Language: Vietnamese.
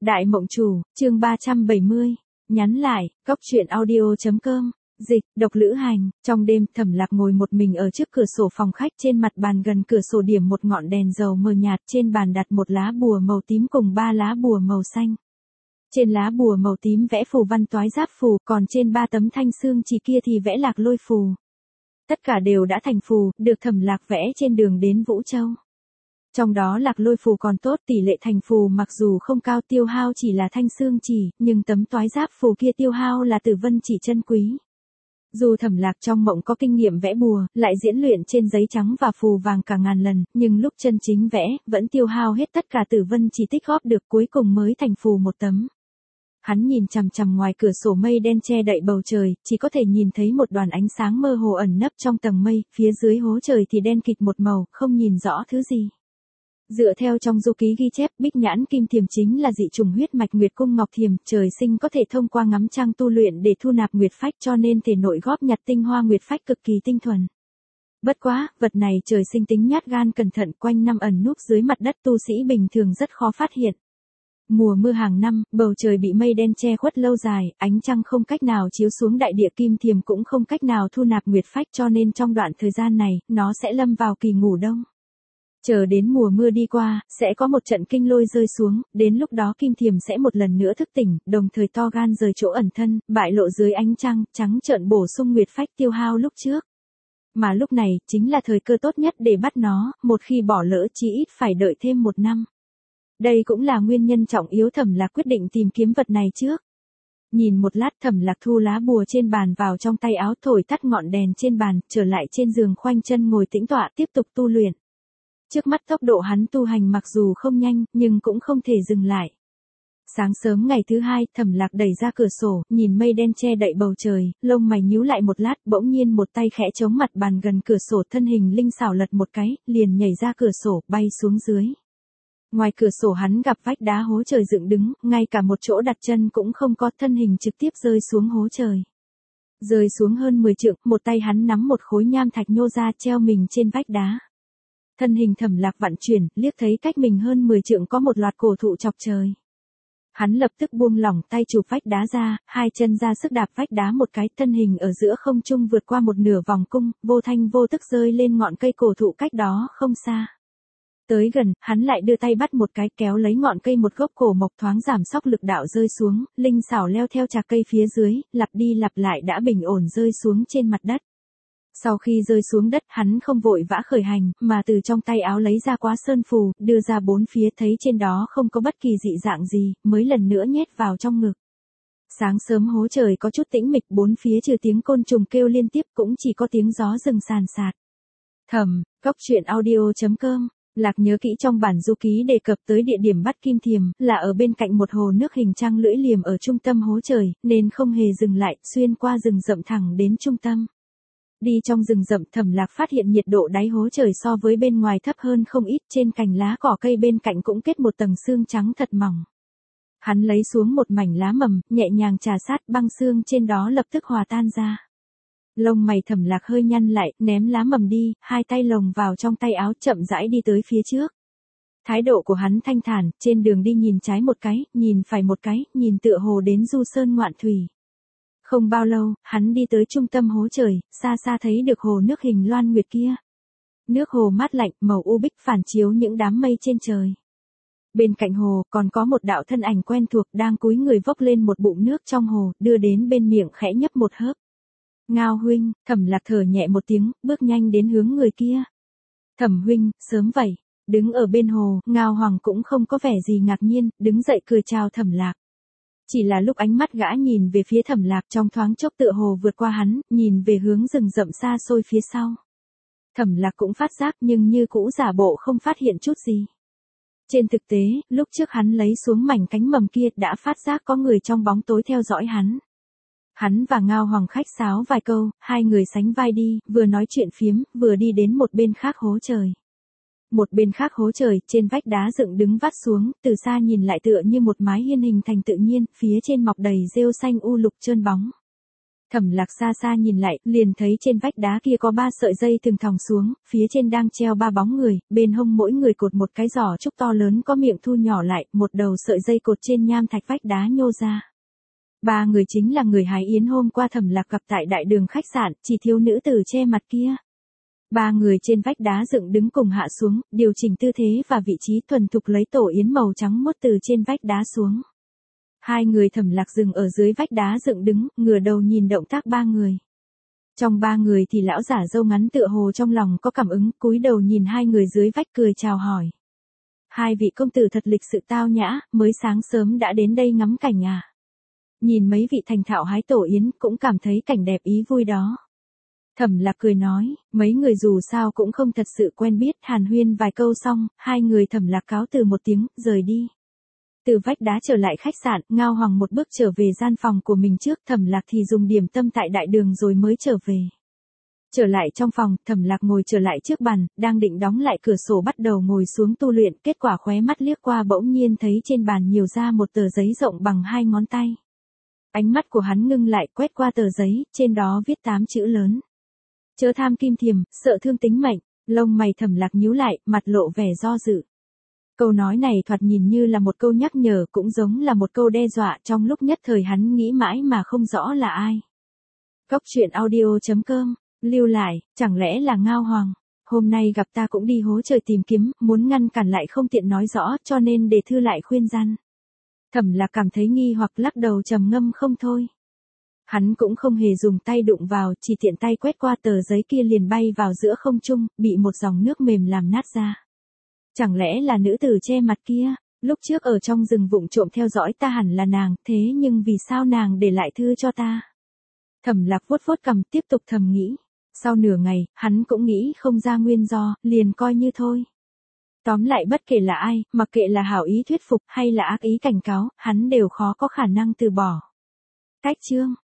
Đại Mộng Chủ, chương 370, nhắn lại, cóc truyện audio.com, dịch, độc lữ hành, trong đêm Thẩm Lạc ngồi một mình ở trước cửa sổ phòng khách, trên mặt bàn gần cửa sổ điểm một ngọn đèn dầu mờ nhạt, trên bàn đặt một lá bùa màu tím cùng 3 lá bùa màu xanh. Trên lá bùa màu tím vẽ phù văn toái giáp phù, còn trên 3 tấm thanh xương chỉ kia thì vẽ lạc lôi phù. Tất cả đều đã thành phù, được Thẩm Lạc vẽ trên đường đến Vũ Châu. Trong đó lạc lôi phù còn tốt, tỷ lệ thành phù mặc dù không cao, tiêu hao chỉ là thanh xương chỉ, nhưng tấm toái giáp phù kia tiêu hao là tử vân chỉ chân quý. Dù Thẩm Lạc trong mộng có kinh nghiệm vẽ bùa, lại diễn luyện trên giấy trắng và phù vàng cả ngàn lần, nhưng lúc chân chính vẽ, vẫn tiêu hao hết tất cả tử vân chỉ tích góp được, cuối cùng mới thành phù một tấm. Hắn nhìn chằm chằm ngoài cửa sổ, mây đen che đậy bầu trời, chỉ có thể nhìn thấy một đoàn ánh sáng mơ hồ ẩn nấp trong tầng mây, phía dưới hố trời thì đen kịt một màu, không nhìn rõ thứ gì. Dựa theo trong du ký ghi chép, Bích Nhãn Kim Thiềm chính là dị chủng huyết mạch Nguyệt Cung Ngọc Thiềm, trời sinh có thể thông qua ngắm trăng tu luyện để thu nạp nguyệt phách, cho nên thể nội góp nhặt tinh hoa nguyệt phách cực kỳ tinh thuần. Bất quá, vật này trời sinh tính nhát gan cẩn thận, quanh năm ẩn núp dưới mặt đất, tu sĩ bình thường rất khó phát hiện. Mùa mưa hàng năm, bầu trời bị mây đen che khuất lâu dài, ánh trăng không cách nào chiếu xuống đại địa, Kim Thiềm cũng không cách nào thu nạp nguyệt phách, cho nên trong đoạn thời gian này, nó sẽ lâm vào kỳ ngủ đông. Chờ đến mùa mưa đi qua, sẽ có một trận kinh lôi rơi xuống, đến lúc đó Kim Thiềm sẽ một lần nữa thức tỉnh, đồng thời to gan rời chỗ ẩn thân, bại lộ dưới ánh trăng, trắng trợn bổ sung nguyệt phách tiêu hao lúc trước. Mà lúc này, chính là thời cơ tốt nhất để bắt nó, một khi bỏ lỡ chí ít phải đợi thêm 1 năm. Đây cũng là nguyên nhân trọng yếu Thẩm Lạc quyết định tìm kiếm vật này trước. Nhìn một lát, Thẩm Lạc thu lá bùa trên bàn vào trong tay áo, thổi tắt ngọn đèn trên bàn, trở lại trên giường khoanh chân ngồi tĩnh tọa, tiếp tục tu luyện. Trước mắt tốc độ hắn tu hành mặc dù không nhanh, nhưng cũng không thể dừng lại. Sáng sớm ngày thứ 2, Thẩm Lạc đẩy ra cửa sổ, nhìn mây đen che đậy bầu trời, lông mày nhíu lại một lát, bỗng nhiên một tay khẽ chống mặt bàn gần cửa sổ, thân hình linh xảo lật một cái, liền nhảy ra cửa sổ, bay xuống dưới. Ngoài cửa sổ hắn gặp vách đá hố trời dựng đứng, ngay cả một chỗ đặt chân cũng không có, thân hình trực tiếp rơi xuống hố trời. Rơi xuống hơn 10 trượng, một tay hắn nắm một khối nham thạch nhô ra, treo mình trên vách đá. Thân hình Thẩm Lạc vặn chuyển, liếc thấy cách mình hơn 10 trượng có một loạt cổ thụ chọc trời. Hắn lập tức buông lỏng tay, chụp vách đá ra, hai chân ra sức đạp vách đá một cái, thân hình ở giữa không trung vượt qua một nửa vòng cung, vô thanh vô tức rơi lên ngọn cây cổ thụ cách đó không xa. Tới gần, hắn lại đưa tay bắt một cái, kéo lấy ngọn cây, một gốc cổ mộc thoáng giảm sóc lực đạo rơi xuống, linh xảo leo theo chạc cây phía dưới, lặp đi lặp lại đã bình ổn rơi xuống trên mặt đất. Sau khi rơi xuống đất, hắn không vội vã khởi hành, mà từ trong tay áo lấy ra quá sơn phù, đưa ra 4 phía, thấy trên đó không có bất kỳ dị dạng gì, mới lần nữa nhét vào trong ngực. Sáng sớm hố trời có chút tĩnh mịch, 4 phía trừ tiếng côn trùng kêu liên tiếp, cũng chỉ có tiếng gió rừng sàn sạt. Cóc truyện audio.com. Lạc nhớ kỹ trong bản du ký đề cập tới địa điểm bắt Kim Thiềm, là ở bên cạnh một hồ nước hình trăng lưỡi liềm ở trung tâm hố trời, nên không hề dừng lại, xuyên qua rừng rậm thẳng đến trung tâm. Đi trong rừng rậm, Thẩm Lạc phát hiện nhiệt độ đáy hố trời so với bên ngoài thấp hơn không ít, trên cành lá cỏ cây bên cạnh cũng kết một tầng sương trắng thật mỏng. Hắn lấy xuống một mảnh lá mầm, nhẹ nhàng trà sát, băng sương trên đó lập tức hòa tan ra. Lông mày Thẩm Lạc hơi nhăn lại, ném lá mầm đi, hai tay lồng vào trong tay áo, chậm rãi đi tới phía trước. Thái độ của hắn thanh thản, trên đường đi nhìn trái một cái, nhìn phải một cái, nhìn tựa hồ đến du sơn ngoạn thủy. Không bao lâu, hắn đi tới trung tâm hố trời, xa xa thấy được hồ nước hình loan nguyệt kia. Nước hồ mát lạnh, màu u bích phản chiếu những đám mây trên trời. Bên cạnh hồ, còn có một đạo thân ảnh quen thuộc đang cúi người vốc lên một bụng nước trong hồ, đưa đến bên miệng khẽ nhấp một hớp. Ngao huynh, Thẩm Lạc thở nhẹ một tiếng, bước nhanh đến hướng người kia. Thẩm huynh, sớm vậy. Đứng ở bên hồ, Ngao Hoàng cũng không có vẻ gì ngạc nhiên, đứng dậy cười chào Thẩm Lạc. Chỉ là lúc ánh mắt gã nhìn về phía Thẩm Lạc, trong thoáng chốc tựa hồ vượt qua hắn, nhìn về hướng rừng rậm xa xôi phía sau. Thẩm Lạc cũng phát giác, nhưng như cũ giả bộ không phát hiện chút gì. Trên thực tế, lúc trước hắn lấy xuống mảnh cánh mầm kia, đã phát giác có người trong bóng tối theo dõi hắn. Hắn và Ngao Hoàng khách sáo vài câu, hai người sánh vai đi, vừa nói chuyện phiếm, vừa đi đến một bên khác hố trời. Một bên khác hố trời, trên vách đá dựng đứng vắt xuống, từ xa nhìn lại tựa như một mái hiên hình thành tự nhiên, phía trên mọc đầy rêu xanh u lục trơn bóng. Thẩm Lạc xa xa nhìn lại, liền thấy trên vách đá kia có 3 sợi dây thừng thòng xuống, phía trên đang treo 3 bóng người, bên hông mỗi người cột một cái giỏ trúc to lớn có miệng thu nhỏ lại, một đầu sợi dây cột trên nham thạch vách đá nhô ra. 3 người chính là người hái yến hôm qua Thẩm Lạc gặp tại đại đường khách sạn, chỉ thiếu nữ tử che mặt kia. 3 người trên vách đá dựng đứng cùng hạ xuống, điều chỉnh tư thế và vị trí thuần thục lấy tổ yến màu trắng mốt từ trên vách đá xuống. 2 người Thẩm Lạc dừng ở dưới vách đá dựng đứng, ngửa đầu nhìn động tác 3 người. Trong 3 người thì lão giả râu ngắn tựa hồ trong lòng có cảm ứng, cúi đầu nhìn 2 người dưới vách cười chào hỏi. 2 vị công tử thật lịch sự tao nhã, mới sáng sớm đã đến đây ngắm cảnh à. Nhìn mấy vị thành thạo hái tổ yến cũng cảm thấy cảnh đẹp ý vui đó. Thẩm Lạc cười nói, mấy người dù sao cũng không thật sự quen biết, hàn huyên vài câu xong, 2 người Thẩm Lạc cáo từ một tiếng, rời đi. Từ vách đá trở lại khách sạn, Ngao Hoàng một bước trở về gian phòng của mình trước, Thẩm Lạc thì dùng điểm tâm tại đại đường rồi mới trở về. Trở lại trong phòng, Thẩm Lạc ngồi trở lại trước bàn, đang định đóng lại cửa sổ bắt đầu ngồi xuống tu luyện, kết quả khóe mắt liếc qua bỗng nhiên thấy trên bàn nhiều ra một tờ giấy rộng bằng 2 ngón tay. Ánh mắt của hắn ngưng lại, quét qua tờ giấy, trên đó viết 8 chữ lớn. Chớ tham kim thiềm, sợ thương tính mệnh. Lông mày Thẩm Lạc nhíu lại, mặt lộ vẻ do dự. Câu nói này thoạt nhìn như là một câu nhắc nhở, cũng giống là một câu đe dọa, trong lúc nhất thời hắn nghĩ mãi mà không rõ là ai. Cốc truyện audio.com, lưu lại, chẳng lẽ là Ngao Hoàng. Hôm nay gặp ta cũng đi hố trời tìm kiếm, muốn ngăn cản lại không tiện nói rõ, cho nên để thư lại khuyên răn. Thẩm Lạc cảm thấy nghi hoặc lắc đầu trầm ngâm không thôi. Hắn cũng không hề dùng tay đụng vào, chỉ tiện tay quét qua tờ giấy kia liền bay vào giữa không trung, bị một dòng nước mềm làm nát ra. Chẳng lẽ là nữ tử che mặt kia, lúc trước ở trong rừng vụng trộm theo dõi ta hẳn là nàng, thế nhưng vì sao nàng để lại thư cho ta? Thẩm Lạc vuốt vuốt cằm tiếp tục thầm nghĩ. Sau nửa ngày, hắn cũng nghĩ không ra nguyên do, liền coi như thôi. Tóm lại bất kể là ai, mặc kệ là hảo ý thuyết phục hay là ác ý cảnh cáo, hắn đều khó có khả năng từ bỏ. Cách chương